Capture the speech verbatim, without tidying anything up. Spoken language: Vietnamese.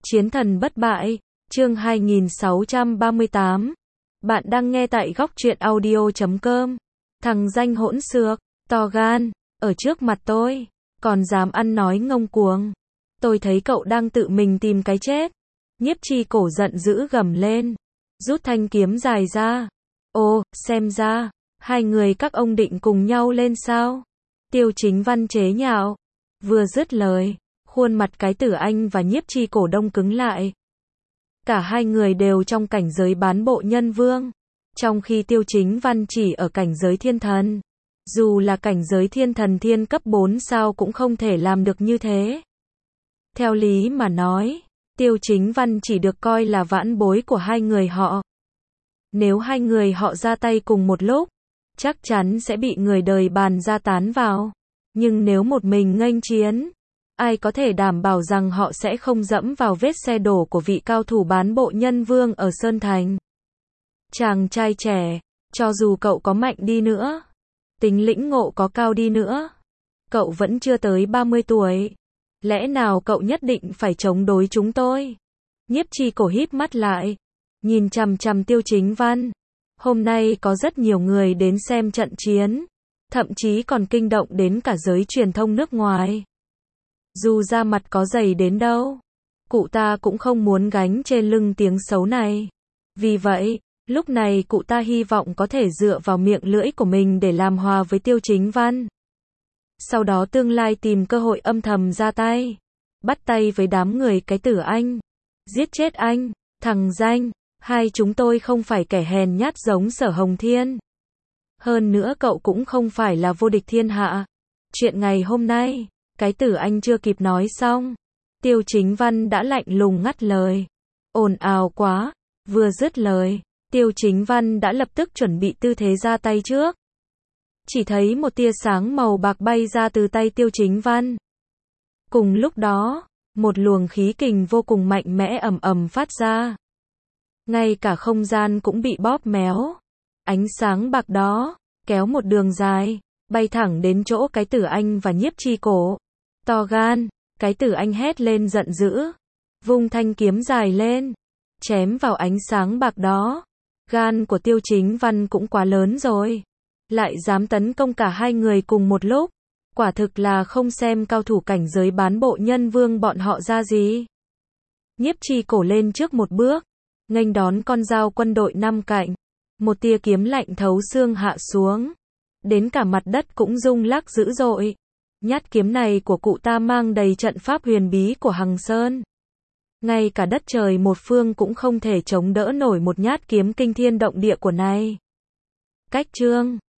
Chiến thần bất bại, chương hai nghìn sáu trăm ba mươi tám. Bạn đang nghe tại góc truyện audio chấm com. Thằng danh hỗn xược, to gan, ở trước mặt tôi, còn dám ăn nói ngông cuồng. Tôi thấy cậu đang tự mình tìm cái chết. Nhiếp Chi Cổ giận dữ gầm lên, rút thanh kiếm dài ra. Ồ, xem ra, hai người các ông định cùng nhau lên sao? Tiêu Chính Văn chế nhạo. Vừa dứt lời, khuôn mặt cái Tử Anh và Nhiếp Chi Cổ đông cứng lại. Cả hai người đều trong cảnh giới bán bộ nhân vương, trong khi Tiêu Chính Văn chỉ ở cảnh giới thiên thần. Dù là cảnh giới thiên thần thiên cấp bốn sao cũng không thể làm được như thế. Theo lý mà nói, Tiêu Chính Văn chỉ được coi là vãn bối của hai người họ. Nếu hai người họ ra tay cùng một lúc, chắc chắn sẽ bị người đời bàn ra tán vào. Nhưng nếu một mình nghênh chiến, ai có thể đảm bảo rằng họ sẽ không dẫm vào vết xe đổ của vị cao thủ bán bộ nhân vương ở Sơn Thành. Chàng trai trẻ, cho dù cậu có mạnh đi nữa, tính lĩnh ngộ có cao đi nữa, cậu vẫn chưa tới ba mươi tuổi. Lẽ nào cậu nhất định phải chống đối chúng tôi? Nhiếp Chi Cổ híp mắt lại, nhìn chằm chằm Tiêu Chính Văn. Hôm nay có rất nhiều người đến xem trận chiến, thậm chí còn kinh động đến cả giới truyền thông nước ngoài. Dù da mặt có dày đến đâu, cụ ta cũng không muốn gánh trên lưng tiếng xấu này. Vì vậy, lúc này cụ ta hy vọng có thể dựa vào miệng lưỡi của mình để làm hòa với Tiêu Chính Văn. Sau đó tương lai tìm cơ hội âm thầm ra tay, bắt tay với đám người cái Tử Anh, giết chết anh, thằng danh. Hai chúng tôi không phải kẻ hèn nhát giống Sở Hồng Thiên. Hơn nữa cậu cũng không phải là vô địch thiên hạ. Chuyện ngày hôm nay, cái Tử Anh chưa kịp nói xong, Tiêu Chính Văn đã lạnh lùng ngắt lời. Ồn ào quá. Vừa dứt lời, Tiêu Chính Văn đã lập tức chuẩn bị tư thế ra tay trước. Chỉ thấy một tia sáng màu bạc bay ra từ tay Tiêu Chính Văn. Cùng lúc đó, một luồng khí kình vô cùng mạnh mẽ ầm ầm phát ra. Ngay cả không gian cũng bị bóp méo. Ánh sáng bạc đó kéo một đường dài, bay thẳng đến chỗ cái Tử Anh và Nhiếp Chi Cổ. To gan, cái Tử Anh hét lên giận dữ, vung thanh kiếm dài lên, chém vào ánh sáng bạc đó. Gan của Tiêu Chính Văn cũng quá lớn rồi, lại dám tấn công cả hai người cùng một lúc. Quả thực là không xem cao thủ cảnh giới bán bộ nhân vương bọn họ ra gì. Nhiếp Chi Cổ lên trước một bước, nghênh đón con dao quân đội năm cạnh. Một tia kiếm lạnh thấu xương hạ xuống, đến cả mặt đất cũng rung lắc dữ dội. Nhát kiếm này của cụ ta mang đầy trận pháp huyền bí của Hằng Sơn. Ngay cả đất trời một phương cũng không thể chống đỡ nổi một nhát kiếm kinh thiên động địa của này. Cách chương